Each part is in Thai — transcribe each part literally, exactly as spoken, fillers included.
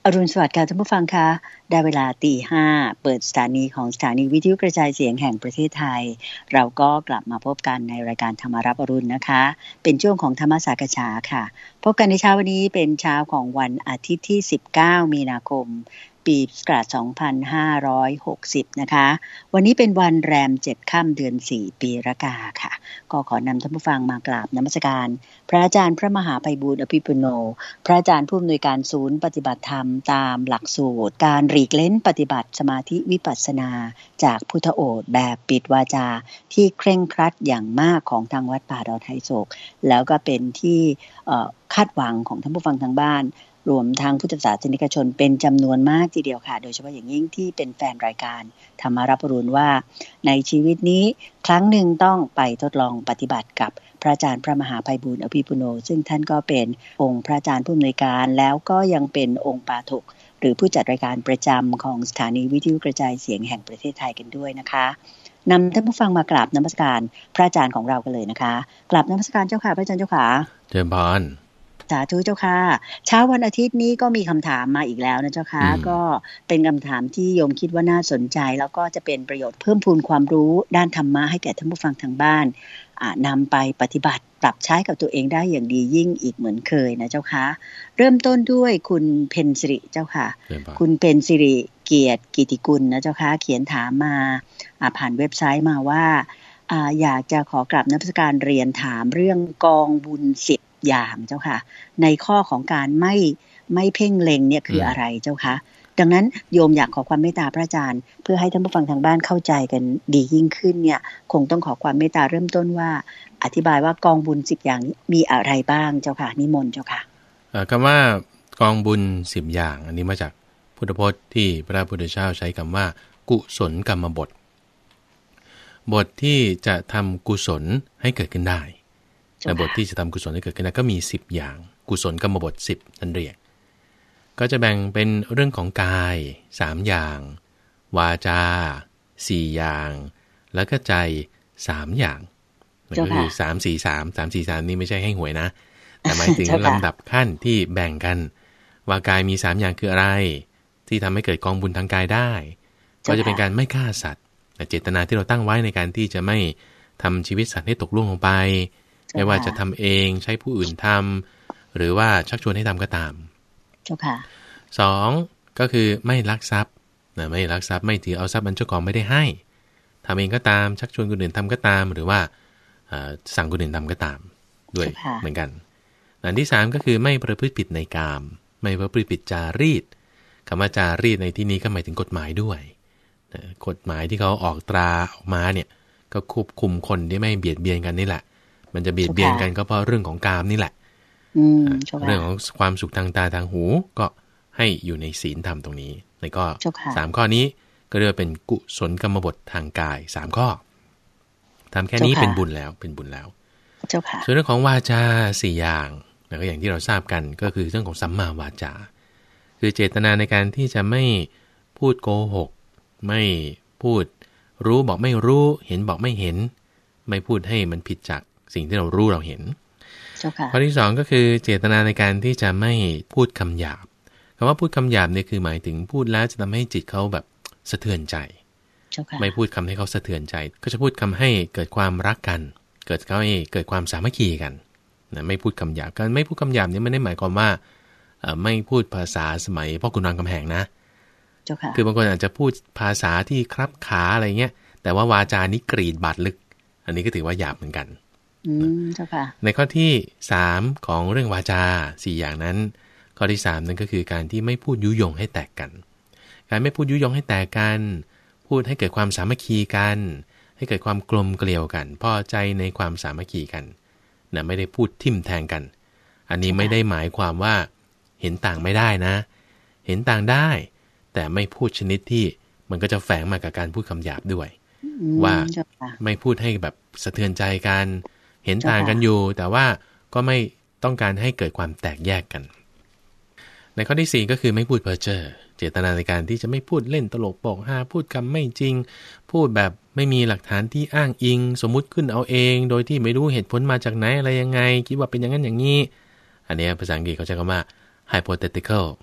อรุณสวัสดิ์ค่ะท่านผู้ฟังคะได้เวลาตีห้าเปิดสถานีของสถานีวิทยุกระจายเสียงแห่งประเทศไทยเราก็กลับมาพบกันในรายการธรรมารับอรุณนะคะเป็นช่วงของธรรมสากฉาค่ะพบกันในเช้าวันนี้เป็นเช้าของวันอาทิตย์ที่สิบเก้ามีนาคมปีพุทธศักราชสองพันห้าร้อยหกสิบนะคะวันนี้เป็นวันแรมเจ็ดค่ำเดือนสี่ปีรากาค่ะก็ขอนำท่านผู้ฟังมากราบนมัสการพระอาจารย์พระมหาไพบูลย์อภิปุโนพระอาจารย์ผู้อำนวยการศูนย์ปฏิบัติธรรมตามหลักสูตรการหลีกเล้นปฏิบัติสมาธิวิปัสสนาจากพุทธโอษฐ์แบบปิดวาจาที่เคร่งครัดอย่างมากของทางวัดป่าดอยไทโศกแล้วก็เป็นที่คาดหวังของท่านผู้ฟังทางบ้านรวมทางพุทธศาสนิกชนเป็นจำนวนมากทีเดียวค่ะโดยเฉพาะอย่างยิ่งที่เป็นแฟนรายการธรรมารับอรุณว่าในชีวิตนี้ครั้งหนึ่งต้องไปทดลองปฏิบัติกับพระอาจารย์พระมหาไพบูลย์อภิปุโนซึ่งท่านก็เป็นองค์พระอาจารย์ผู้อำนวยการแล้วก็ยังเป็นองค์ปาฐกหรือผู้จัดรายการประจำของสถานีวิทยุกระจายเสียงแห่งประเทศไทยกันด้วยนะคะนำท่านผู้ฟังมากราบนมัสการพระอาจารย์ของเรากันเลยนะคะกราบนมัสการเจ้าค่ะพระอาจารย์เจ้าค่ะเจริญพรสาธุเจ้าค่ะเช้าวันอาทิตย์นี้ก็มีคำถามมาอีกแล้วนะเจ้าค่ะก็เป็นคำถามที่โยมคิดว่าน่าสนใจแล้วก็จะเป็นประโยชน์เพิ่มพูนความรู้ด้านธรรมะให้แก่ท่านผู้ฟังทางบ้านนำไปปฏิบัติปรับใช้กับตัวเองได้อย่างดียิ่งอีกเหมือนเคยนะเจ้าค่ะเริ่มต้นด้วยคุณเพ็ญสิริเจ้าค่ะคุณเพ็ญสิริเกียรติกิติกุลนะเจ้าค่ะเขียนถามมาผ่านเว็บไซต์มาว่าอยากจะขอกราบนมัสการเรียนถามเรื่องกองบุญสิบอย่างเจ้าค่ะในข้อของการไม่ไม่เพ่งเล็งเนี่ยคืออะไรเจ้าคะดังนั้นโยมอยากขอความเมตตาพระอาจารย์เพื่อให้ท่านผู้ฟังทางบ้านเข้าใจกันดียิ่งขึ้นเนี่ยคงต้องขอความเมตตาเริ่มต้นว่าอธิบายว่ากองบุญสิบอย่างมีอะไรบ้างเจ้าค่ะนิมนต์เจ้าค่ะคำว่ากองบุญสิบอย่างอันนี้มาจากพุทธพจน์ที่พระพุทธเจ้าใช้คำว่ากุศลกรรมบทบทที่จะทำกุศลให้เกิดขึ้นได้แต่บทที่จะทำกุศลให้เกิดขึ้นได้ก็มีสิบอย่างกุศลกรรมบทสิบนั่นเรียกก็จะแบ่งเป็นเรื่องของกายสามอย่างวาจาสี่อย่างแล้วก็ใจสามอย่างก็คือสาม สี่ สาม สาม สี่ สามนี่ไม่ใช่ให้หวยนะแต่หมายถึงลำดับขั้นที่แบ่งกันว่ากายมีสามอย่างคืออะไรที่ทำให้เกิดกองบุญทางกายได้ก็จะเป็นการไม่ฆ่าสัตว์เจตนาที่เราตั้งไว้ในการที่จะไม่ทำชีวิตสัตว์ให้ตกล่วงลงไปไม่ว่าจะทำเองใช้ผู้อื่นทำหรือว่าชักชวนให้ทำก็ตามเจ้าค่ะสองก็คือไม่ลักทรัพย์นะไม่ลักทรัพย์ไม่ถือเอาทรัพย์อันเจ้าของไม่ได้ให้ทำเองก็ตามชักชวนคนอื่นทำก็ตามหรือว่าสั่งคนอื่นทำก็ตามด้วยเหมือนกันอันที่สามก็คือไม่ประพฤติผิดในกามไม่ประพฤติผิดจารีตคำว่าจารีตในที่นี้ก็หมายถึงกฎหมายด้วยกฎหมายที่เขาออกตราออกมาเนี่ยก็ควบคุมคนที่ไม่เบียดเบียนกันนี่แหละมันจะเบียดเบียนกันก็เพราะเรื่องของกามนี่แหละเรื่องของความสุขทางตาทางหูก็ให้อยู่ในศีลธรรมตรงนี้ในข้อสามข้อนี้ก็เรียกว่าเป็นกุศลกรรมบททางกายสามข้อทำแค่นี้เป็นบุญแล้วเป็นบุญแล้วส่วนเรื่องของวาจาสี่อย่างแล้วก็อย่างที่เราทราบกันก็คือเรื่องของสัมมาวาจาคือเจตนาในการที่จะไม่พูดโกหกไม่พูดรู้บอกไม่รู้เห็นบอกไม่เห็นไม่พูดให้มันผิดจากสิ่งที่เรารู้เราเห็นข้อที่สองก็คือเจตนาในการที่จะไม่พูดคำหยาบคำว่าพูดคำหยาบเนี่ยคือหมายถึงพูดแล้วจะทำให้จิตเขาแบบสะเทือนใจไม่พูดคำให้เขาสะเทือนใจก็จะพูดคำให้เกิดความรักกันเกิดเขาให้เกิดความสามัคคีกันนะไม่พูดคำหยาบการไม่พูดคำหยาบเนี่ยไม่ได้หมายความว่าไม่พูดภาษาสมัยพ่อขุนรามคำแหงนะคือบางคนอาจจะพูดภาษาที่ครับขาอะไรเงี้ยแต่ว่าวาจานี้กรีดบาดลึกอันนี้ก็ถือว่าหยาบเหมือนกันในข้อที่สามของเรื่องวาจาสี่อย่างนั้นข้อที่สามนั่นก็คือการที่ไม่พูดยุยงให้แตกกันการไม่พูดยุยงให้แตกกันพูดให้เกิดความสามัคคีกันให้เกิดความกลมเกลียวกันพอใจในความสามัคคีกันนะไม่ได้พูดทิ่มแทงกันอันนี้ไม่ได้หมายความว่าเห็นต่างไม่ได้นะเห็นต่างได้แต่ไม่พูดชนิดที่มันก็จะแฝงมากับการพูดคำหยาบด้วยว่าไม่พูดให้แบบสะเทือนใจกันเห็นต่างกันอยู่แต่ว่าก็ไม่ต้องการให้เกิดความแตกแยกกันในข้อที่สี่ก็คือไม่พูดเพ้อเจ้อเจตนาในการที่จะไม่พูดเล่นตลกโปกฮาพูดคำไม่จริงพูดแบบไม่มีหลักฐานที่อ้างอิงสมมุติขึ้นเอาเองโดยที่ไม่รู้เหตุผลมาจากไหนอะไรยังไงคิดว่าเป็นอย่างนั้นอย่างนี้อันนี้ภาษาอังกฤษเขาใช้คำว่า hypothetical แบบพู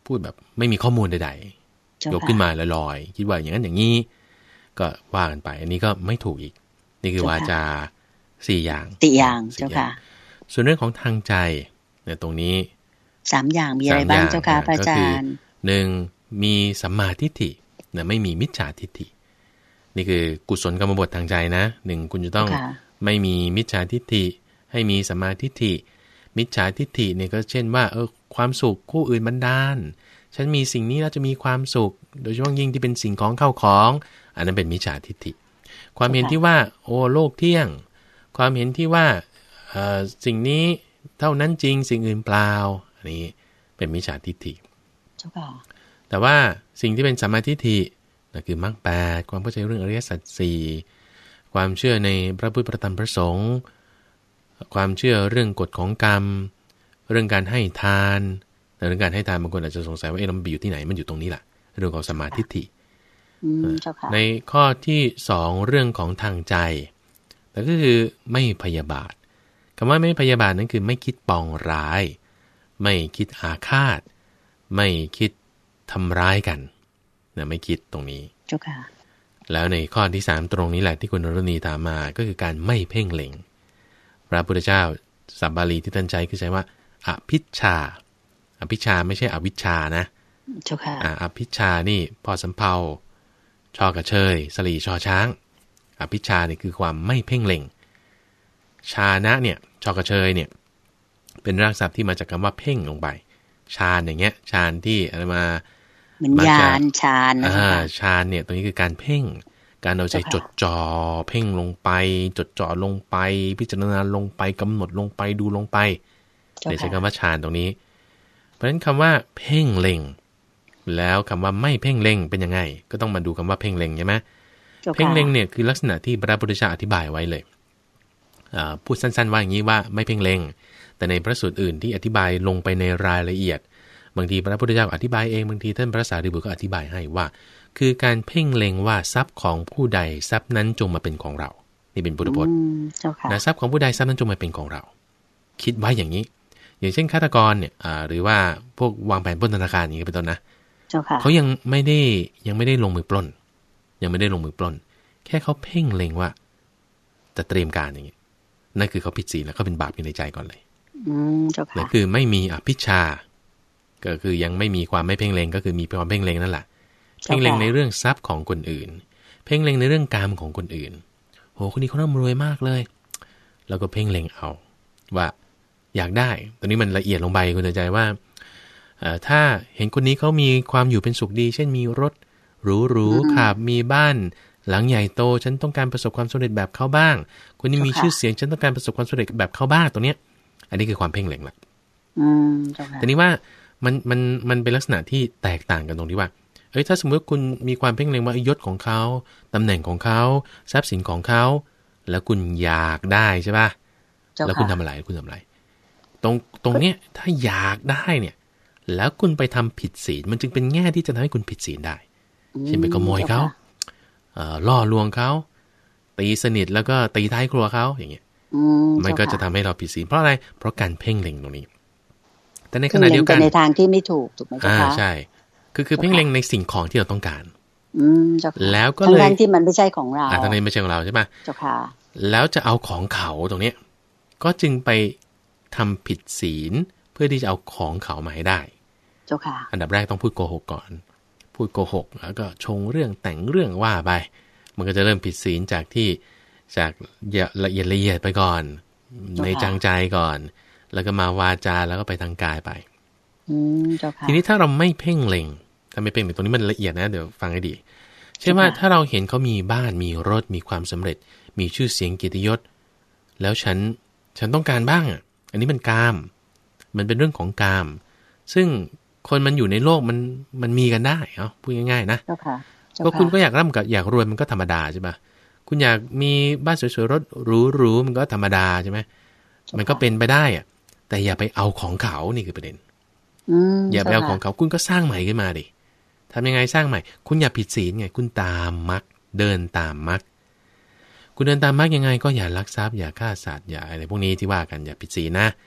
พูดแบบไม่มีข้อมูลใดๆยกขึ้นมาลอยๆคิดว่าอย่างนั้นอย่างนี้ก็ว่ากันไปอันนี้ก็ไม่ถูกอีกนี่คือวาจาสี่อย่างสี่อย่างเจ้าค่ะส่วนเรื่องของทางใจเนี่ยตรงนี้สามอย่างมีอะไรบ้างเจ้าค่ะพระอาจารย์หนึ่งมีสัมมาทิฏฐิเนี่ยไม่มีมิจฉาทิฏฐินี่คือกุศลกรรมบททางใจนะหนึ่งคุณจะต้องไม่มีมิจฉาทิฏฐิให้มีสัมมาทิฏฐิมิจฉาทิฏฐิเนี่ยก็เช่นว่าเออความสุขคู่อื่นบันดาลฉันมีสิ่งนี้แล้วจะมีความสุขโดยเฉพาะยิ่งที่เป็นสิ่งของเข้าของอันนั้นเป็นมิจฉาทิฏฐิความเห็นที่ว่าโอ้โลกเที่ยงความเห็นที่ว่าเอ่อสิ่งนี้เท่านั้นจริงสิ่งอื่นเปล่าอันนี้เป็นมิจฉาทิฏฐิแต่ว่าสิ่งที่เป็นสัมมาทิฏฐินั่นคือมรรคแปดความเข้าใจเรื่องอริยสัจสี่ความเชื่อในพระพุทธพระธรรมพระสงฆ์ความเชื่อเรื่องกฎของกรรมเรื่องการให้ทานแต่เรื่องการให้ทานบางคนอาจจะสงสัยว่าเอ๊ะมันอยู่ที่ไหนมันอยู่ตรงนี้แหละเรื่องของสัมมาทิฏฐิในข้อที่สองเรื่องของทางใจแต่ก็คือไม่พยาบาทคำว่าไม่พยาบาทนั้นคือไม่คิดปองร้ายไม่คิดอาฆาตไม่คิดทำร้ายกันนะไม่คิดตรงนี้เจ้าค่ะแล้วในข้อที่สามตรงนี้แหละที่คุณนรณีถามมาก็คือการไม่เพ่งเล็งพระพุทธเจ้าศัพท์บาลีที่ท่านใช้คือใช้ว่าอภิชฌาอภิชฌาไม่ใช่อวิชชานะเจ้าค่ะอ่าอภิชฌานี่พอสำเภาชอกระเชยสลีชอช้างอภิชฌาเนี่ยคือความไม่เพ่งเล็งชานะเนี่ยชอกระเชยเนี่ยเป็นรากศัพท์ที่มาจากคำว่าเพ่งลงไปฌานอย่างเงี้ยฌานที่อะไรมาเหมือนญาณฌานอ่าฌานเนี่ยตรงนี้คือการเพ่งการเอาใจจดจ่อเพ่งลงไปจดจ่อลงไปพิจารณาลงไปกำหนดลงไปดูลงไปเดี๋ยวใช้คำว่าฌานตรงนี้เพราะฉะนั้นคำว่าเพ่งเล็งแล้วคำว่าไม่เพ่งเล็งเป็นยังไงก็ต้องมาดูคำว่าเพ่งเล็งใช่ไหมเพ่งเล็งเนี่ยคือลักษณะที่พระพุทธเจ้าอธิบายไว้เลยพูดสั้นๆว่าอย่างนี้ว่าไม่เพ่งเล็งแต่ในพระสูตรอื่นที่อธิบายลงไปในรายละเอียดบางทีพระพุทธเจ้าอธิบายเองบางทีท่านพระสารีบุตรก็อธิบายให้ว่าคือการเพ่งเล็งว่าทรัพย์ของผู้ใดทรัพย์นั้นจงมาเป็นของเรานี่เป็นพุทธพจน์นะทรัพย์ของผู้ใดทรัพย์นั้นจงมาเป็นของเราคิดไว้อย่างนี้อย่างเช่นฆาตกรเนี่ยหรือว่าพวกวางแผนปล้นธนาคารอย่างนี้เป็นต้นนะเขายังไม่ได้ยังไม่ได้ลงมือปล้นยังไม่ได้ลงมือปล้นแค่เขาเพ่งเล็งว่าจะเตรียมการอย่างนี้นั่นคือเขาผิดศีลแล้วเขาเป็นบาปอยู่ในใจก่อนเลยนั่นคือไม่มีอภิชฌาก็คือยังไม่มีความไม่เพ่งเล็งก็คือมีความเพ่งเล็งนั่นแหละเพ่งเล็งในเรื่องทรัพย์ของคนอื่นเพ่งเล็งในเรื่องกามของคนอื่นโหคนนี้เขาร่ำรวยมากเลยแล้วก็เพ่งเล็งเอาว่าอยากได้ตอนนี้มันละเอียดลงไปคุณใจว่าถ้าเห็นคนนี้เขามีความอยู่เป็นสุขดีเช่นมีรถหรูๆขับมีบ้านหลังใหญ่โตฉันต้องการประสบความสำเร็จแบบเขาบ้างคนนี้มีชื่อเสียงฉันต้องการประสบความสำเร็จแบบเขาบ้างตรงเนี้ยอันนี้คือความเพ่งเล็งละแต่นี้ว่ามันมันมันเป็นลักษณะที่แตกต่างกันตรงที่ว่าเอ้ยถ้าสมมติคุณมีความเพ่งเล็งว่ายศของเขาตำแหน่งของเขาทรัพย์สินของเขาแล้วคุณอยากได้ใช่ป่ะแล้วคุณทำอะไรคุณทำอะไรตรงตรงเนี้ยถ้าอยากได้เนี่ยแล้วคุณไปทำผิดศีลมันจึงเป็นแง่ที่จะทำให้คุณผิดศีลได้เช่นไปขโมยเขาล่อลวงเขาตีสนิทแล้วก็ตีท้ายครัวเขาอย่างเงี้ยมันก็จะทำให้เราผิดศีลเพราะอะไรเพราะการเพ่งเล็งตรงนี้แต่ในขณะเดียวกันในทางที่ไม่ถูกถูกไหมเจ้าค่ะใช่คือคือเพ่งเล็งในสิ่งของที่เราต้องการแล้วก็เลยทั้งที่มันไม่ใช่ของเราทั้งที่ไม่ใช่ของเราใช่ไหมเจ้าค่ะแล้วจะเอาของเขาตรงเนี้ยก็จึงไปทำผิดศีลเพื่อที่จะเอาของเขามาให้ได้เจ้าค่ะอันดับแรกต้องพูดโกหกก่อนพูดโกหกแล้วก็ชงเรื่องแต่งเรื่องว่าไปมันก็จะเริ่มผิดศีลจากที่จากละเอียดละเอียดไปก่อนในจังใจก่อนแล้วก็มาวาจาแล้วก็ไปทางกายไปทีนี้ถ้าเราไม่เพ่งเล็งถ้าไม่เพ่งเล็งตรงนี้มันละเอียดนะเดี๋ยวฟังให้ดีเช่นว่าถ้าเราเห็นเขามีบ้านมีรถมีความสำเร็จมีชื่อเสียงเกียรติยศแล้วฉันฉันต้องการบ้างอ่ะอันนี้มันกามมันเป็นเรื่องของกามซึ่งคนมันอยู่ในโลกมันมันมีกันได้เอ้าพูดง่ายๆนะก็คุณก็อยากร่ำกับอยากรวยมันก็ธรรมดาใช่ปะคุณอยากมีบ้านสวยๆรถหรูๆมันก็ธรรมดาใช่ไหมมันก็เป็นไปได้อ่ะแต่อย่าไปเอาของเขานี่คือประเด็นอย่าไปเอาของเขาคุณก็สร้างใหม่ขึ้นมาดิทำยังไงสร้างใหม่คุณอย่าผิดศีลไงคุณตามมรรคเดินตามมรรคคุณเดินตามมรรคยังไงก็อย่าลักทรัพย์อย่าฆ่าสัตว์อย่าอะไรพวกนี้ที่ว่ากันอย่าผิดศีลนะ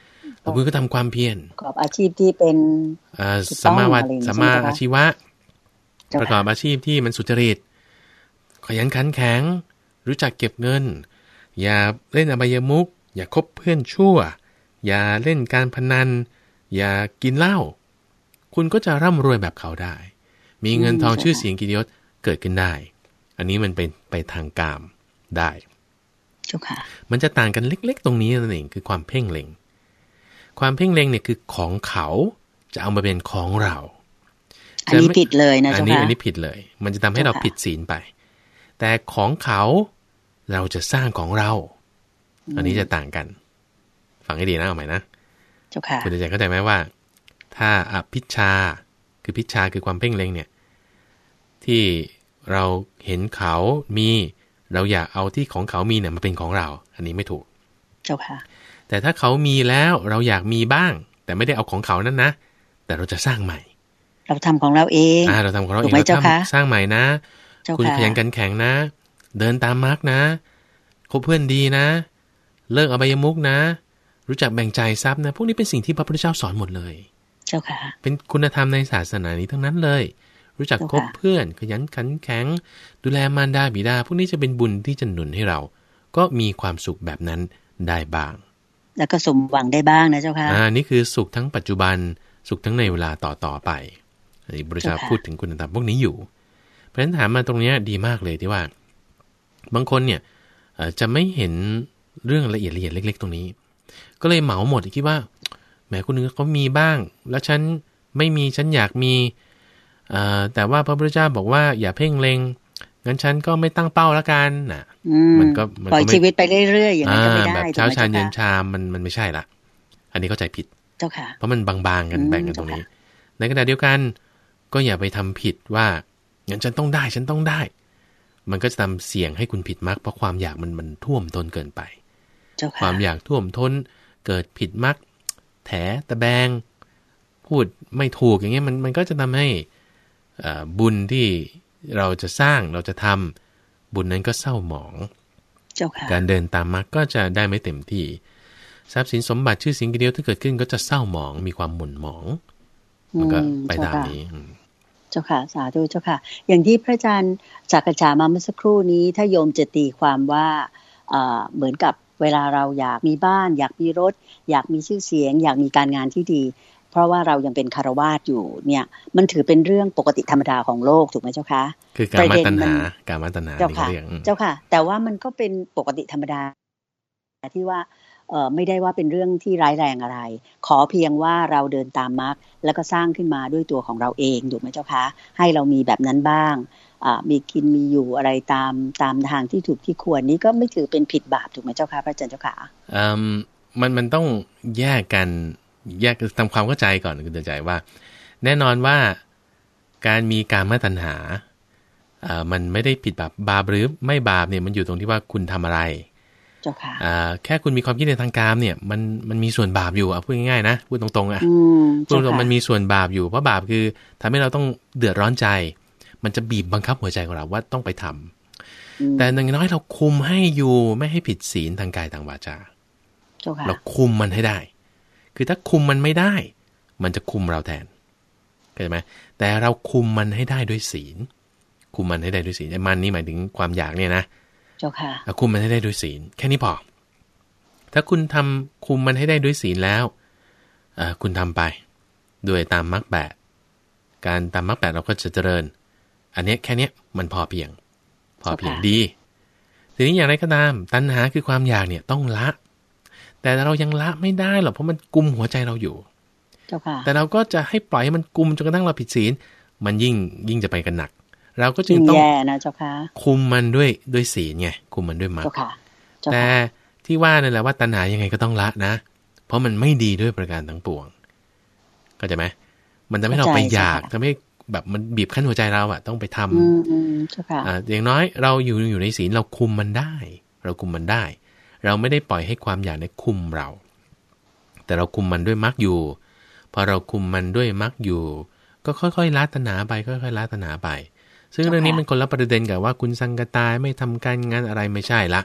คุณก็ทำความเพียรประกอบอาชีพที่เป็นสัมมาวัตสัมมาอาชีวะประกอบอาชีพที่มันสุจริตขยันขันแข็งรู้จักเก็บเงินอย่าเล่นอบายมุขอย่าคบเพื่อนชั่วอย่าเล่นการพนันอย่ากินเหล้าคุณก็จะร่ำรวยแบบเขาได้มีเงินทองชื่อเสียงเกียรติยศเกิดขึ้นได้อันนี้มันเป็นไปทางกามได้มันจะต่างกันเล็กๆตรงนี้นั่นเองคือความเพ่งเล็งความเพ่งเล็งเนี่ยคือของเขาจะเอามาเป็นของเราอันนี้ผิดเลยนะเจ้าค่ะอันนี้อันนี้ผิดเลยมันจะทำให้เราผิดศีลไปแต่ของเขาเราจะสร้างของเราอันนี้จะต่างกันฟังให้ดีนะเอาใหม่นะเจ้าค่ะคุณจะเข้าใจไหมว่าถ้าอภิชฌาคือพิชฌาคือความเพ่งเล็งเนี่ยที่เราเห็นเขามีเราอยากเอาที่ของเขามีเนี่ยมาเป็นของเราอันนี้ไม่ถูกเจ้าค่ะแต่ถ้าเขามีแล้วเราอยากมีบ้างแต่ไม่ได้เอาของเขานั่นนะแต่เราจะสร้างใหม่เราทำของเราเองอ่าเราทำของเราเองเราทำสร้างใหม่นะคุณขยันกันแข็งนะเดินตามมรรคนะคบเพื่อนดีนะเลิกอบายมุขนะรู้จักแบ่งใจทรัพย์นะพวกนี้เป็นสิ่งที่พระพุทธเจ้าสอนหมดเลยเจ้าค่ะเป็นคุณธรรมในศาสนานี้ทั้งนั้นเลยรู้จักคบเพื่อนขยันขันแข็งดูแลมารดาบิดาพวกนี้จะเป็นบุญที่จะหนุนให้เราก็มีความสุขแบบนั้นได้บ้างแล้วก็สมหวังได้บ้างนะเจ้าค่ะอ่านี่คือสุขทั้งปัจจุบันสุขทั้งในเวลาต่อต่อไปอันนี้พระพุทธเจ้าพูดถึงคุณธรรมพวกนี้อยู่เพราะฉะนั้นถามมาตรงนี้ดีมากเลยที่ว่าบางคนเนี่ยจะไม่เห็นเรื่องละเอียดละเอียดเล็กๆตรงนี้ก็เลยเหมาหมดคิดว่าแหมคนนึงเขามีบ้างแล้วฉันไม่มีฉันอยากมีแต่ว่าพระพุทธเจ้าบอกว่าอย่าเพ่งเล็งงั้นฉันก็ไม่ตั้งเป้าละกันนะมันก็ปล่อยชีวิตไปเรื่อยๆอย่างนั้นก็ไม่ได้แบบเช้าชานเย็นชามมันมันไม่ใช่ละอันนี้เข้าใจผิดเจ้าค่ะเพราะมันบางๆกันแบ่งกันตรงนี้ในขณะเดียวกันก็อย่าไปทำผิดว่างั้นฉันต้องได้ฉันต้องได้มันก็จะทำเสี่ยงให้คุณผิดมรรคเพราะความอยากมันมันท่วมท้นเกินไปความอยากท่วมท้นเกิดผิดมรรคแถตะแบงพูดไม่ถูกอย่างเงี้ยมันมันก็จะทำให้บุญที่เราจะสร้างเราจะทำบุญนั้นก็เศร้าหมองการเดินตามมรรคก็จะได้ไม่เต็มที่ทรัพย์สินสมบัติชื่อเสียงเกียรติยศที่เกิดขึ้นก็จะเศร้าหมองมีความหม่นหมองมันก็ไปตามนี้เจ้าค่ะสาธุเจ้าค่ะอย่างที่พระอาจารย์จักรจามาเมื่อสักครู่นี้ถ้าโยมจะตีความว่าเหมือนกับเวลาเราอยากมีบ้านอยากมีรถอยากมีชื่อเสียงอยากมีการงานที่ดีเพราะว่าเรายังเป็นคฤหัสถ์อยู่เนี่ยมันถือเป็นเรื่องปกติธรรมดาของโลกถูกไหมเจ้าคะคือการมาตัณหาการมาตัณหาเจ้าค่ะเจ้าค่ะแต่ว่ามันก็เป็นปกติธรรมดาที่ว่าเอ่อไม่ได้ว่าเป็นเรื่องที่ร้ายแรงอะไรขอเพียงว่าเราเดินตามมรรคแล้วก็สร้างขึ้นมาด้วยตัวของเราเองถูกไหมเจ้าคะให้เรามีแบบนั้นบ้างอ่ามีกินมีอยู่อะไรตามตามทางที่ถูกที่ควรนี้ก็ไม่ถือเป็นผิดบาปถูกไหมเจ้าคะพระอาจารย์เจ้าค่ะอืมมันมันต้องแยกกันแยกทำความเข้าใจก่อนคุณเตือนใจว่าแน่นอนว่าการมีกามตัณหาอ่ามันไม่ได้ผิดบาปบาปหรือไม่บาปเนี่ยมันอยู่ตรงที่ว่าคุณทำอะไรเจ้าค่ะอ่าแค่คุณมีความคิดในทางกามเนี่ยมันมันมีส่วนบาปอยู่อ่ะพูดง่ายๆนะพูดตรงๆอ่ะพูดตรงๆมันมีส่วนบาปอยู่เพราะบาปคือทำให้เราต้องเดือดร้อนใจมันจะบีบบังคับหัวใจของเราว่าต้องไปทำแต่อย่างน้อยเราคุมให้อยู่ไม่ให้ผิดศีลทางกายทางวาจาเราคุมมันให้ได้คือถ้าคุมมันไม่ได้มันจะคุมเราแทนเข้าใจไหมแต่เราคุมมันให้ได้ด้วยศีลคุมมันให้ได้ด้วยศีลไอ้มันนี่หมายถึงความอยากเนี่ยนะเจ้าค่ะคุมมันให้ได้ด้วยศีลแค่นี้พอถ้าคุณทำคุมมันให้ได้ด้วยศีลแล้วคุณทำไปด้วยตามมรรคแปดการตามมรรคแปดเราก็จะเจริญอันนี้แค่นี้มันพอเพียงพอเพียงดีทีนี้อย่างไรก็ตามตัณหาคือความอยากเนี่ยต้องละแต่เรายังละไม่ได้หรอกเพราะมันกุมหัวใจเราอยู่แต่เราก็จะให้ปล่อยให้มันกุมจนกระทั่งเราผิดศีลมันยิ่งยิ่งจะไปกันหนักเราก็จึงต้องคุมมันด้วยด้วยศีลไงคุมมันด้วยมรรคแต่ที่ว่านั่นแหละว่าตัณหายังไงก็ต้องละนะเพราะมันไม่ดีด้วยประการทั้งปวงเข้าใจไหมมันจะไม่เราไปอยากทำให้แบบมันบีบคั้นหัวใจเราอะต้องไปทำอ่าอย่างน้อยเราอยู่อยู่ในศีลเราคุมมันได้เราคุมมันได้เราไม่ได้ปล่อยให้ความอยากในคุมเราแต่เราคุมมันด้วยมรรคอยู่พอเราคุมมันด้วยมรรคอยู่ก็ค่อยๆละตัณหาไปค่อยๆละตัณหาไปซึ่งเรื่องนี้มันคนละประเด็นกับว่าคุณสังกตายไม่ทำการงานอะไรไม่ใช่ละ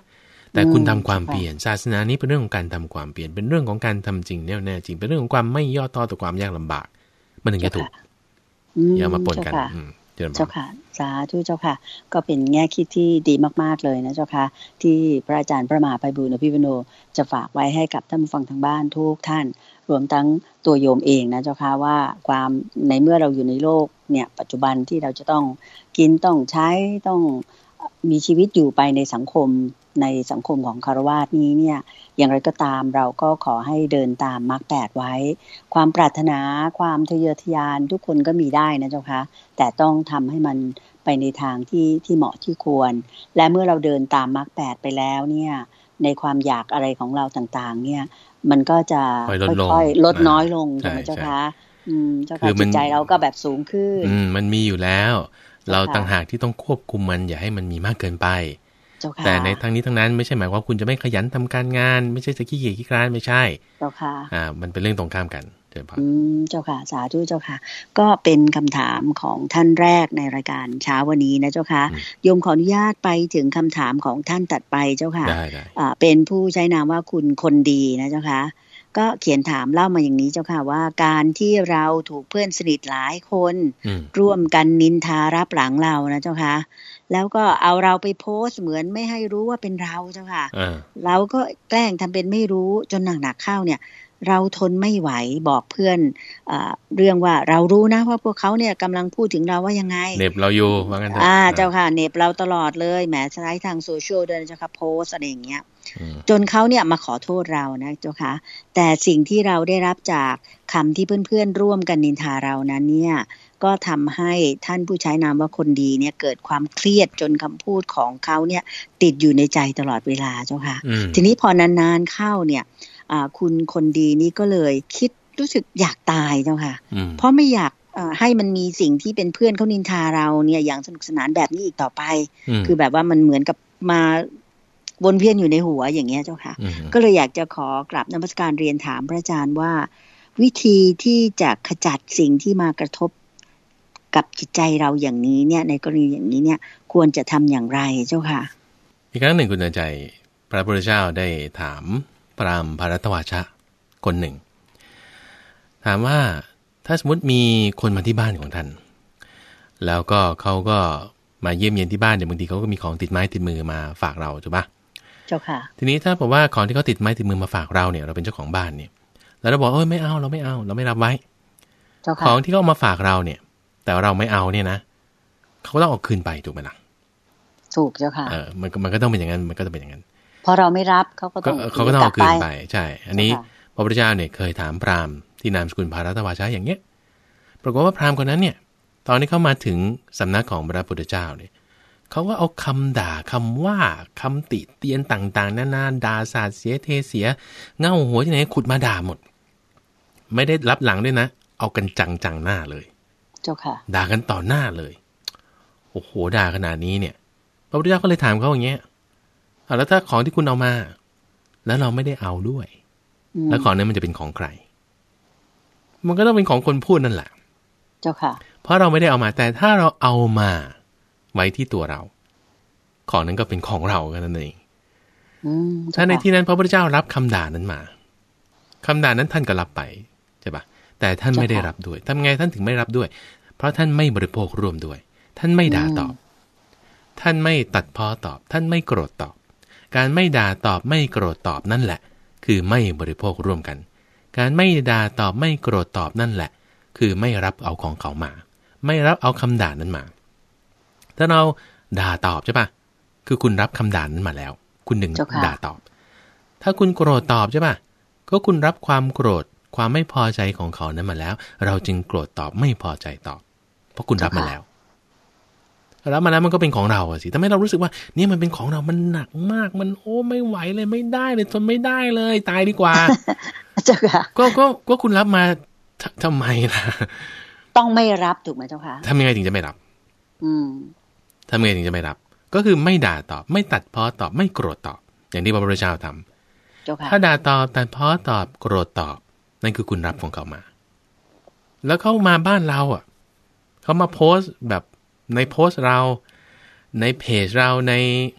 แต่คุณทำความเปลี่ยนศาสนานี้เป็นเรื่องของการทำความเปลี่ยนเป็นเรื่องของการทำจริงแน่แน่จริงเป็นเรื่องของความไม่ย่อท้อต่อความยากลำบากมันถึงจะถูกอย่ามาปนกันเจ้าค่ะสาธุเจ้าค่ะก็เป็นแง่คิดที่ดีมากๆเลยนะเจ้าค่ะที่พระอาจารย์พระมหาไพบูลย์อภิปุโนจะฝากไว้ให้กับท่านผู้ฟังทางบ้านทุกท่านรวมทั้งตัวโยมเองนะเจ้าค่ะว่าความในเมื่อเราอยู่ในโลกเนี่ยปัจจุบันที่เราจะต้องกินต้องใช้ต้องมีชีวิตอยู่ไปในสังคมในสังคมของคฤหัสถ์นี้เนี่ยอย่างไรก็ตามเราก็ขอให้เดินตามมรรคแปดไว้ความปรารถนาความทะเยอทะยานทุกคนก็มีได้นะเจ้าค่ะแต่ต้องทำให้มันไปในทางที่ที่เหมาะที่ควรและเมื่อเราเดินตามมรรคแปดไปแล้วเนี่ยในความอยากอะไรของเราต่างๆเนี่ยมันก็จะค่อยๆลดน้อยลงใช่ไหมเจ้าค่ะอืมเจ้าค่ะจิตใจเราก็แบบสูงขึ้นอืมมันมีอยู่แล้วเราต่างหากที่ต้องควบคุมมันอย่าให้มันมีมากเกินไปแต่ในทางนี้ทั้งนั้นไม่ใช่หมายว่าคุณจะไม่ขยันทำการงานไม่ใช่จะขี้เกียจขี้คร้านไม่ใช่เจ้าค่ะอ่ามันเป็นเรื่องตรงข้ามกันเจ้าค่ะอืมเจ้าค่ะสาธุเจ้าค่ะก็เป็นคำถามของท่านแรกในรายการเช้าวันนี้นะเจ้าค่ะโยมขออนุญาตไปถึงคำถามของท่านตัดไปเจ้าค่ะได้ได้อ่าเป็นผู้ใช้นามว่าคุณคนดีนะเจ้าค่ะก็เขียนถามเล่ามาอย่างนี้เจ้าค่ะว่าการที่เราถูกเพื่อนสนิทหลายคนร่วมกันนินทารับหลังเรานะเจ้าค่ะแล้วก็เอาเราไปโพสต์เหมือนไม่ให้รู้ว่าเป็นเราเจ้าค่ะเราก็แกล้งทำเป็นไม่รู้จนหนักๆเข้าเนี่ยเราทนไม่ไหวบอกเพื่อนเอ่อเรื่องว่าเรารู้นะว่าพวกเขาเนี่ยกำลังพูดถึงเราว่ายังไงเน็บเราอยู่ว่างั้นเถอะอ่าเจ้าค่ะเน็บเราตลอดเลยแหมใช้ทางโซเชียลเดินเจ้าค่ะโพสอะไรอย่างเงี้ยจนเขาเนี่ยมาขอโทษเรานะเจ้าค่ะแต่สิ่งที่เราได้รับจากคำที่เพื่อนๆร่วมกันนินทาเรานั้นเนี่ยก็ทำให้ท่านผู้ใช้นามว่าคนดีเนี่ยเกิดความเครียดจนคำพูดของเขาเนี่ยติดอยู่ในใจตลอดเวลาเจ้าค่ะทีนี้พอนานๆเข้าเนี่ยคุณคนดีนี่ก็เลยคิดรู้สึกอยากตายเจ้าค่ะเพราะไม่อยากให้มันมีสิ่งที่เป็นเพื่อนเขานินทาเราเนี่ยอย่างสนุกสนานแบบนี้อีกต่อไปคือแบบว่ามันเหมือนกับมาวนเวียนอยู่ในหัวอย่างเงี้ยเจ้าค่ะก็เลยอยากจะขอกราบนมัสการเรียนถามพระอาจารย์ว่าวิธีที่จะขจัดสิ่งที่มากระทบกับจิตใจเราอย่างนี้เนี่ยในกรณีอย่างนี้เนี่ยควรจะทำอย่างไรเจ้าค่ะอีกครั้งหนึ่งคุณใจพระพุทธเจ้าได้ถามพราหมณ์ภรัตวาชะคนหนึ่งถามว่าถ้าสมมติมีคนมาที่บ้านของท่านแล้วก็เขาก็มาเยี่ยมเยียนที่บ้านเนี่ยบางทีเขาก็มีของติดไม้ติดมือมาฝากเราถูกปะเจ้าค่ะทีนี้ถ้าบอกว่าของที่เขาติดไม้ติดมือมาฝากเราเนี่ยเราเป็นเจ้าของบ้านเนี่ยแล้วเราบอกเออไม่เอาเราไม่เอาเราไม่รับไว้ของที่เขามาฝากเราเนี่ยแต่เราไม่เอาเนี่ยนะเขาก็ต้องเอาคืนไปถูกไหมล่ะถูกเจ้าค่ะเออมันมันก็ต้องเป็นอย่างนั้นมันก็ต้องเป็นอย่างนั้นพอเราไม่รับเขาก็ต้องเขาก็ต้องเอาคืนไปใช่อันนี้พระพุทธเจ้าเนี่ยเคยถามพราหมณ์ที่นามสกุลภรัตวาชะอย่างเงี้ยปรากฏว่าพราหมณ์คนนั้นเนี่ยตอนที่เขามาถึงสำนักของพระพุทธเจ้าเนี่ยเขาก็เอาคำด่าคำว่าคำติเตียนต่างๆนานาด่าสาดเสียเทเสียเง่าหัวที่ไหนขุดมาด่าหมดไม่ได้รับหลังด้วยนะเอากันจังจังหน้าเลยเจ้าค่ะด่ากันต่อหน้าเลยโอ้โหด่าขนาดนี้เนี่ยพระพุทธเจ้าก็เลยถามเขาอย่างเงี้ยแล้วถ้าของที่คุณเอามาแล้วเราไม่ได้เอาด้วยแล้วของนั้นมันจะเป็นของใครมันก็ต้องเป็นของคนพูดนั่นแหละเจ้าค่ะเพราะเราไม่ได้เอามาแต่ถ้าเราเอามาไว้ที่ตัวเราของนั้นก็เป็นของเรากันนั่นเองถ้าในที่นั้นพระพุทธเจ้ารับคำด่านั้นมาคำด่านั้นท่านก็รับไปใช่ปะแต่ท่านไม่ได้รับด้วยทำไงท่านถึงไม่รับด้วยเพราะท่านไม่บริโภคร่วมด้วยท่านไม่ด่าตอบท่านไม่ตัดพ้อตอบท่านไม่โกรธตอบการไม่ด่าตอบไม่โกรธตอบนั่นแหละคือไม่บริโภคร่วมกันการไม่ด่าตอบไม่โกรธตอบนั่นแหละคือไม่รับเอาของเขามาไม่รับเอาคำด่านั้นมาถ้าเราด่าตอบใช่ปะคือคุณรับคำด่านั้นมาแล้วคุณหนึ่งด่าตอบถ้าคุณโกรธตอบใช่ปะก็คุณรับความโกรธความไม่พอใจของเขานั้นมาแล้วเราจึงโกรธตอบไม่พอใจตอบเพราะคุณรับมาแล้วรับมาแล้วมันก็เป็นของเราสิทำให้เรารู้สึกว่านี่มันเป็นของเรามันหนักมากมันโอ้ไม่ไหวเลยไม่ได้เลยทนไม่ได้เลยตายดีกว่าเจ้าค่ะก็ก็ก็คุณรับมาทำไมล่ะต้องไม่รับถูกไหมเจ้าค่ะทำยังไงถึงจะไม่รับอืมทำยังไงถึงจะไม่รับก็คือไม่ด่าตอบไม่ตัดพ้อตอบไม่โกรธตอบอย่างที่พระพุทธเจ้าทำถ้าด่าตอบตัดพ้อตอบโกรธตอบนั่นคือคุณรับของเขามาแล้วเขามาบ้านเราอ่ะเขามาโพสต์แบบในโพสต์เราในเพจเราในเข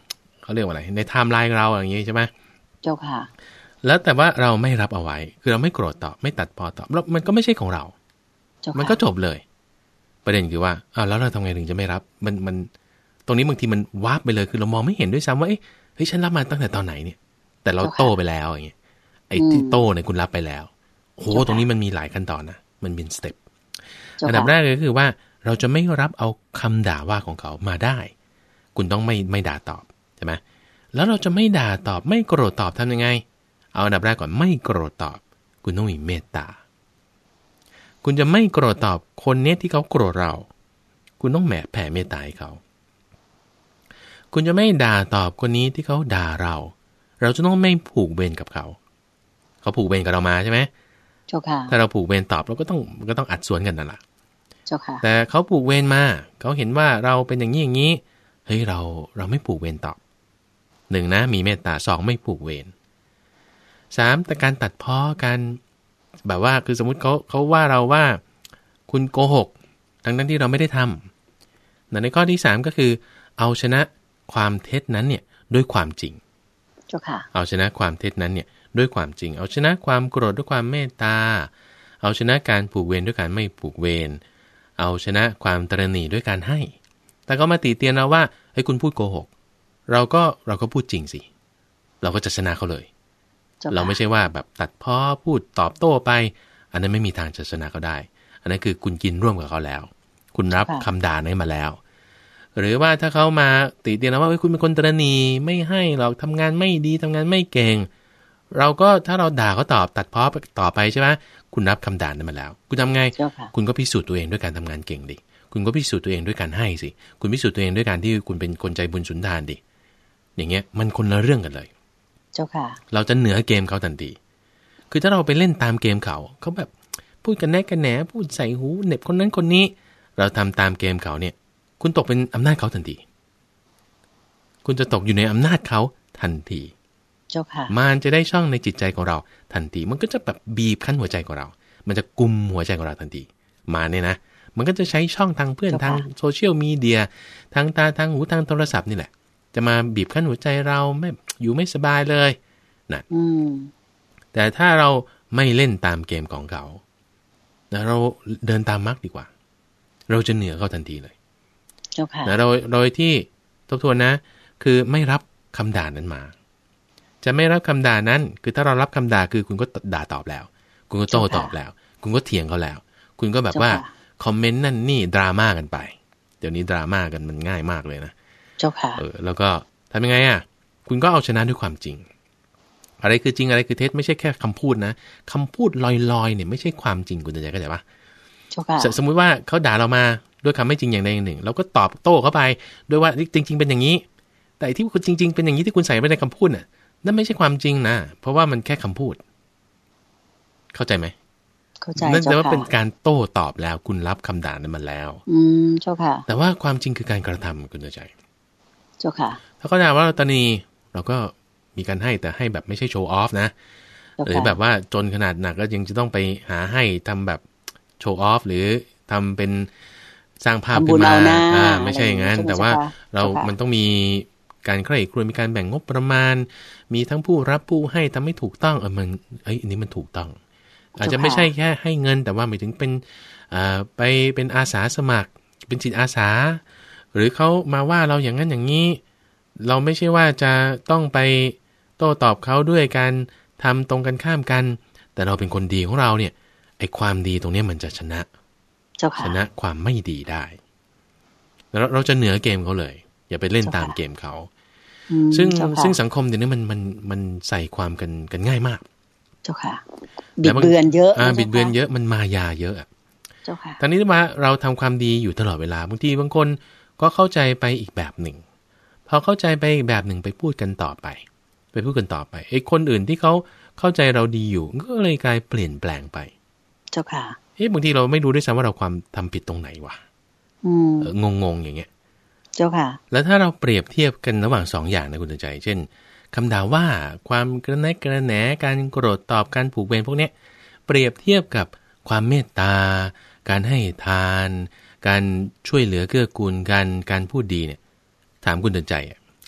เขาเรียกว่าอะไรในไทม์ไลน์เราอย่างนี้ใช่ไหมเจ้าค่ะแล้วแต่ว่าเราไม่รับเอาไว้คือเราไม่โกรธตอบไม่ตัดพอตอบแล้วมันก็ไม่ใช่ของเรามันก็จบเลยประเด็นคือว่าอ้าวแล้วเราทำไงถึงจะไม่รับมันมันตรงนี้บางทีมันวาบไปเลยคือเรามองไม่เห็นด้วยซ้ำว่าเอ้ยเฮ้ยฉันรับมาตั้งแต่ตอนไหนเนี่ยแต่เราโต้ไปแล้วอย่างเงี้ยไอ้ที่โต้เนี่ยคุณรับไปแล้วโอ้ตรงนี้มันมีหลายขั้นตอนนะมันเป็นสเต็ปอันดับแรกเลยก็คือว่าเราจะไม่รับเอาคำด่าว่าของเขามาได้คุณต้องไม่ไม่ด่าตอบใช่ไหมแล้วเราจะไม่ด่าตอบไม่โกรธตอบทำยังไงเอาอันดับแรกก่อนไม่โกรธตอบคุณต้องมีเมตตาคุณจะไม่โกรธตอบคนเนี้ยที่เขาโกรธเราคุณต้องแหมแผ่เมตตาให้เขาคุณจะไม่ด่าตอบคนนี้ที่เขาด่าเราเราจะต้องไม่ผูกเวรกับเขาเขาผูกเวรกับเรามาใช่ไหมเจ้าค่ะถ้าเราผูกเวรตอบเราก็ต้องก็ต้องอัดสวนกันนั่นแหละเจ้าค่ะแต่เขาผูกเวรมาเขาเห็นว่าเราเป็นอย่างนี้อย่างนี้เฮ้ยเราเราไม่ผูกเวรตอบหนึ่งนะมีเมตตาสองไม่ผูกเวรสามแต่การตัดพ้อการแบบว่าคือสมมุติเขาเขาว่าเราว่าคุณโกหกทั้งนั้นที่เราไม่ได้ทำในข้อที่สามก็คือเอาชนะความเท็จนั้นเนี่ยด้วยความจริงเจ้าค่ะเอาชนะความเท็จนั้นเนี่ยด้วยความจริงเอาชนะความโกรธด้วยความเมตตาเอาชนะการผูกเวรด้วยการไม่ผูกเวรเอาชนะความตระหนี่ด้วยการให้แต่ก็มาติเตียนเราว่าเฮ้ยคุณพูดโกหกเราก็เราก็พูดจริงสิเราก็จะชนะเขาเลยเราไม่ใช่ว่าแบบตัดพ้อพูดตอบโต้ไปอันนั้นไม่มีทางจะชนะเขาได้อันนั้นคือคุณกินร่วมกับเขาแล้วคุณรับคำด่านั้นมาแล้วหรือว่าถ้าเขามาติเตียนเราว่าเฮ้ยคุณเป็นคนตระหนี่ไม่ให้เราทำงานไม่ดีทำงานไม่เก่งเราก็ถ้าเราด่าเขาตอบตัดพ้อต่อไปใช่ไหมคุณรับคำด่านั้นมาแล้วคุณทำไงคุณก็พิสูจน์ตัวเองด้วยการทำงานเก่งดิคุณก็พิสูจน์ตัวเองด้วยการให้สิคุณพิสูจน์ตัวเองด้วยการที่คุณเป็นคนใจบุญสุนทานดิอย่างเงี้ยมันคนละเรื่องกันเลยเจ้าค่ะเราจะเหนือเกมเขาทันทีคือถ้าเราไปเล่นตามเกมเขาเขาแบบพูดกันแน่กันแหนพูดใส่หูเหน็บคนนั้นคนนี้เราทำตามเกมเขาเนี่ยคุณตกเป็นอำนาจเขาทันทีคุณจะตกอยู่ในอำนาจเขาทันทีเจ้าค่ะมันจะได้ช่องในจิตใจของเราทันทีมันก็จะแบบบีบคั้นหัวใจของเรามันจะกุมหัวใจของเราทันทีมาเนี่ยนะมันก็จะใช้ช่องทางเพื่อนทางโซเชียลมีเดียทางตาทางหูทางโทรศัพท์นี่แหละจะมาบีบคั้นหัวใจเราไม่อยู่ไม่สบายเลยนะแต่ถ้าเราไม่เล่นตามเกมของเขาแล้วเราเดินตามมรรคดีกว่าเราจะเหนือเขาทันทีเลยนะโดยโดยที่ทบทวนนะคือไม่รับคำด่านั้นมาจะไม่รับคำด่านั้นคือถ้าเรารับคำด่าคือคุณก็ด่าตอบแล้วคุณก็โต้ตอบแล้วคุณก็เถียงเขาแล้วคุณก็แบบว่าคอมเมนต์นั่นนี่ดราม่ากันไปเดี๋ยวนี้ดราม่ากันมันง่ายมากเลยนะเจ้าค่ะเออแล้วก็ทำยังไงอ่ะคุณก็เอาชนะด้วยความจริงอะไรคือจริงอะไรคือเท็จไม่ใช่แค่คำพูดนะคำพูดลอยๆเนี่ยไม่ใช่ความจริงคุณจะเข้าใจปะสมมุติว่าเขาด่าเรามาด้วยคำไม่จริงอย่างใดอย่างหนึ่งเราก็ตอบโต้เข้าไปด้วยว่าจริงๆเป็นอย่างนี้แต่ที่คุณจริงๆเป็นอย่างนี้ที่คุณใส่ไว้ในคำพูดน่ะนั่นไม่ใช่ความจริงนะเพราะว่ามันแค่คำพูดเข้าใจไหมเข้าใจนั่นแปลว่าเป็นการโต้ตอบแล้วคุณรับคำด่านั้นมาแล้วอืมเจ้าค่ะแต่ว่าความจริงคือการกระทำคุณเข้าใจเจ้าค่ะถ้าเขาด่าว่าเราตนีเราก็มีการให้แต่ให้แบบไม่ใช่โชว์ออฟนะหรือแบบว่าจนขนาดหนักก็ยังจะต้องไปหาให้ทำแบบโชว์ออฟหรือทำเป็นสร้างภาพขึ้นมาอ่าไม่ใช่อย่างนั้นแต่ว่าเรามันต้องมีการใคร่ครวญมีการแบ่งงบประมาณมีทั้งผู้รับผู้ให้ทำให้ถูกต้องเออมันเอ้ยอันนี้มันถูกต้องอาจจะไม่ใช่แค่ให้เงินแต่ว่าหมายถึงเป็นอ่าไปเป็นอาสาสมัครเป็นจิตอาสาหรือเขามาว่าเราอย่างนั้นอย่างนี้เราไม่ใช่ว่าจะต้องไปโต้ตอบเขาด้วยการทำตรงกันข้ามกันแต่เราเป็นคนดีของเราเนี่ยไอ้ความดีตรงนี้มันจะชนะชนะความไม่ดีได้แล้วเราจะเหนือเกมเขาเลยอย่าไปเล่นตามเกมเขาซึ่งซึ่งสังคมเดี๋ยวนี้มันมันมันใส่ความกันกันง่ายมากเจ้าค่ะบิดเบือนเยอะอ่าบิดเบือนเยอะมันมายาเยอะเจ้าค่ะตอนนี้ว่าเราทำความดีอยู่ตลอดเวลาบางทีบางคนก็เข้าใจไปอีกแบบหนึ่งพอเข้าใจไปอีกแบบหนึ่งไปพูดกันต่อไปไปพูดกันต่อไปไอ้คนอื่นที่เขาเข้าใจเราดีอยู่ก็เลยกลายเปลี่ยนแปลงไปเจ้าค่ะเอ๊ะบางทีเราไม่รู้ด้วยซ้ำว่าเราความทำผิดตรงไหนวะงงงๆอย่างเงี้ยเจ้าค่ะแล้วถ้าเราเปรียบเทียบกันระหว่างสองอย่างนะคุณใจเช่นคำด่าว่าความกระแนะกระแหนการโกรธตอบการผูกเวรพวกเนี้ยเปรียบเทียบกับความเมตตาการให้ทานการช่วยเหลือเกื้อกูลกันการพูดดีเนี่ยถามคุณใจ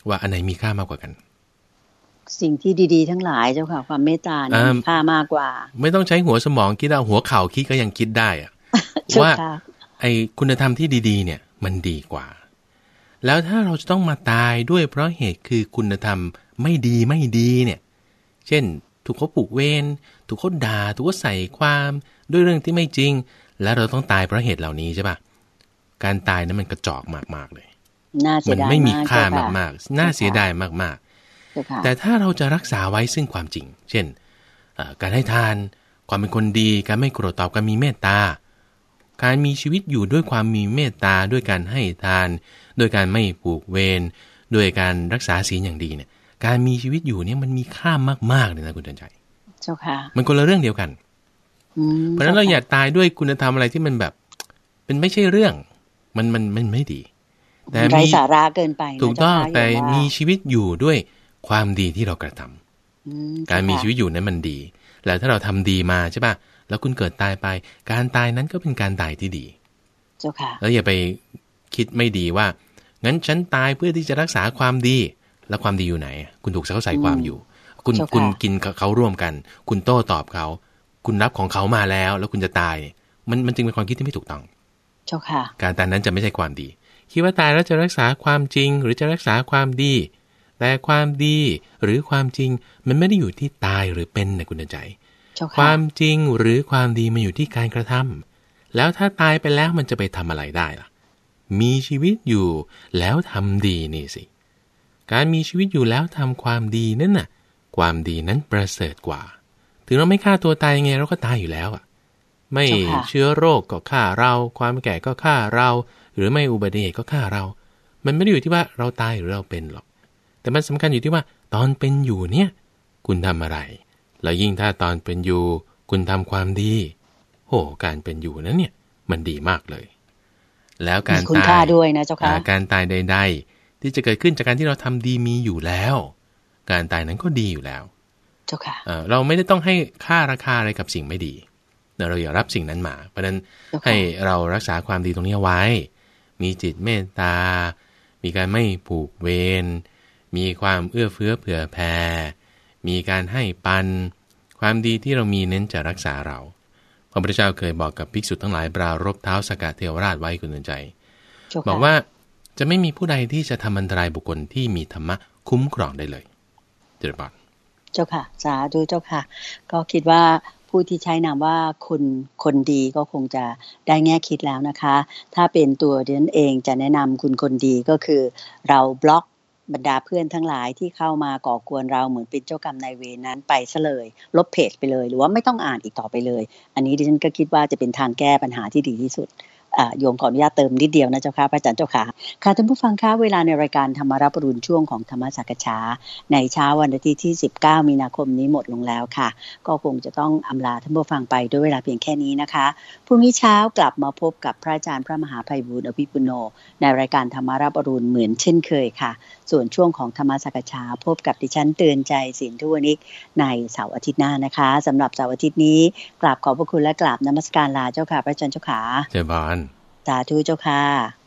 ว่าอันไหนมีค่ามากกว่ากันสิ่งที่ดีๆทั้งหลายเจ้าค่ะความเมตตาเนี่ยมีค่ามากกว่าไม่ต้องใช้หัวสมองคิดเอาหัวเข่าคิดก็ยังคิดได้อะ ว่าไอ้คุณธรรมที่ดีๆเนี่ยมันดีกว่าแล้วถ้าเราจะต้องมาตายด้วยเพราะเหตุคือคุณธรรมไม่ดีไม่ดีเนี่ยเช่นถูกเขาปลุกเวรถูกเขาด่าถูกเขาใส่ความด้วยเรื่องที่ไม่จริงแล้วเราต้องตายเพราะเหตุเหล่านี้ใช่ป่ะการตายนั้นมันกระจอกมากๆเลยมันไม่มีค่ามากๆน่าเสียดายมากๆแต่ถ้าเราจะรักษาไว้ซึ่งความจริงเช่นการให้ทานความเป็นคนดีการไม่โกรธตอบการมีเมตตาการมีชีวิตอยู่ด้วยความมีเมตตาด้วยการให้ทานด้วยการไม่ผูกเวรด้วยการรักษาศีลอย่างดีเนี่ยการมีชีวิตอยู่เนี่ยมันมีค่ามากๆเลยนะคุณเตือนใจเจ้าค่ะมันคนละเรื่องเดียวกันเพราะฉะนั้นเราอย่าตายด้วยคุณธรรมอะไรที่มันแบบเป็นไม่ใช่เรื่องมันมันมันไม่ดีแต่ไร้สาระเกินไปถูกต้องแต่มีชีวิตอยู่ด้วยความดีที่เรากระทำการมีชีวิตอยู่นั้นมันดีแล้วถ้าเราทำดีมาใช่ป่ะแล้วคุณเกิดตายไปการตายนั้นก็เป็นการตายที่ดีเจ้าค่ะแล้วอย่าไปคิดไม่ดีว่างั้นฉันตายเพื่อที่จะรักษาความดีแล้วความดีอยู่ไหนคุณถูกเขาใส่ความอยู่คุณคุณกินกับเขาร่วมกันคุณโต้ตอบเขาคุณรับของเขามาแล้วแล้วคุณจะตายมันมันจึงเป็นความคิดที่ไม่ถูกต้องเจ้าค่ะการตายนั้นจะไม่ใช่ความดีคิดว่าตายแล้วจะรักษาความจริงหรือจะรักษาความดีแต่ความดีหรือความจริงมันไม่ได้อยู่ที่ตายหรือเป็นนะคุณใจความจริงหรือความดีมันอยู่ที่การกระทำแล้วถ้าตายไปแล้วมันจะไปทำอะไรได้ล่ะมีชีวิตอยู่แล้วทำดีนี่สิการมีชีวิตอยู่แล้วทำความดีนั่นน่ะความดีนั้นประเสริฐกว่าถึงเราไม่ฆ่าตัวตายยังไงเราก็ตายอยู่แล้วอ่ะไม่เชื้อโรคก็ฆ่าเราความแก่ก็ฆ่าเราหรือไม่อุบัติเหตุก็ฆ่าเรามันไม่ได้อยู่ที่ว่าเราตายหรือเราเป็นหรอกแต่มันสำคัญอยู่ที่ว่าตอนเป็นอยู่เนี่ยคุณทำอะไรแล้วยิ่งถ้าตอนเป็นอยู่คุณทำความดีโหการเป็นอยู่นั้นเนี่ยมันดีมากเลยแล้วการตายด้วยนะเจ้าค่ะการตายใดๆที่จะเกิดขึ้นจากการที่เราทำดีมีอยู่แล้วการตายนั้นก็ดีอยู่แล้วเจ้าค่ะเราไม่ได้ต้องให้ค่าราคาอะไรกับสิ่งไม่ดีเราอย่ารับสิ่งนั้นมาเพราะนั้นให้เรารักษาความดีตรงนี้ไว้มีจิตเมตตามีการไม่ผูกเวรมีความเอื้อเฟื้อเผื่อแผ่มีการให้ปันความดีที่เรามีเน้นจะรักษาเราพระพุทธเจ้าเคยบอกกับภิกษุทั้งหลายปรารภเท้าสกะเทวราชไว้คุณใจบอกว่าจะไม่มีผู้ใดที่จะทำอันตรายบุคคลที่มีธรรมะคุ้มครองได้เลยเจริญพรเจ้าค่ะสาธุเจ้าค่ะก็คิดว่าผู้ที่ใช้นามว่าคนคนดีก็คงจะได้แง่คิดแล้วนะคะถ้าเป็นตัวดิฉันเองจะแนะนำคุณคนดีก็คือเราบล็อกบรรดาเพื่อนทั้งหลายที่เข้ามาก่อกวนเราเหมือนเป็นเจ้ากรรมนายเวรนั้นไปซะเลยลบเพจไปเลยหรือว่าไม่ต้องอ่านอีกต่อไปเลยอันนี้ดิฉันก็คิดว่าจะเป็นทางแก้ปัญหาที่ดีที่สุดโยมขออนุญาตเติมนิดเดียวนะเจ้าค่ะพระอาจารย์เจ้าค่ะค่ะท่านผู้ฟังคะเวลาในรายการธรรมรับอรุณช่วงของธรรมสักษาในเช้าวันอาทิตย์ที่สิบเก้ามีนาคมนี้หมดลงแล้วค่ะก็คงจะต้องอำลาท่านผู้ฟังไปด้วยเวลาเพียงแค่นี้นะคะพรุ่งนี้เช้ากลับมาพบกับพระอาจารย์พระมหาไพบูลย์อภิปุโนในรายการธรรมรับอรุณเหมือนเช่นเคยค่ะส่วนช่วงของธรรมสักษาพบกับดิฉันเตือนใจสินทุวนิกในเสาร์อาทิตย์หน้านะคะสำหรับเสาร์อาทิตย์นี้กราบขอบพระคุณและกราบนมัสการลาเจ้าค่ะพระอาจารย์เจ้าค่ะเจ้าบานสาธุเจ้าค่ะ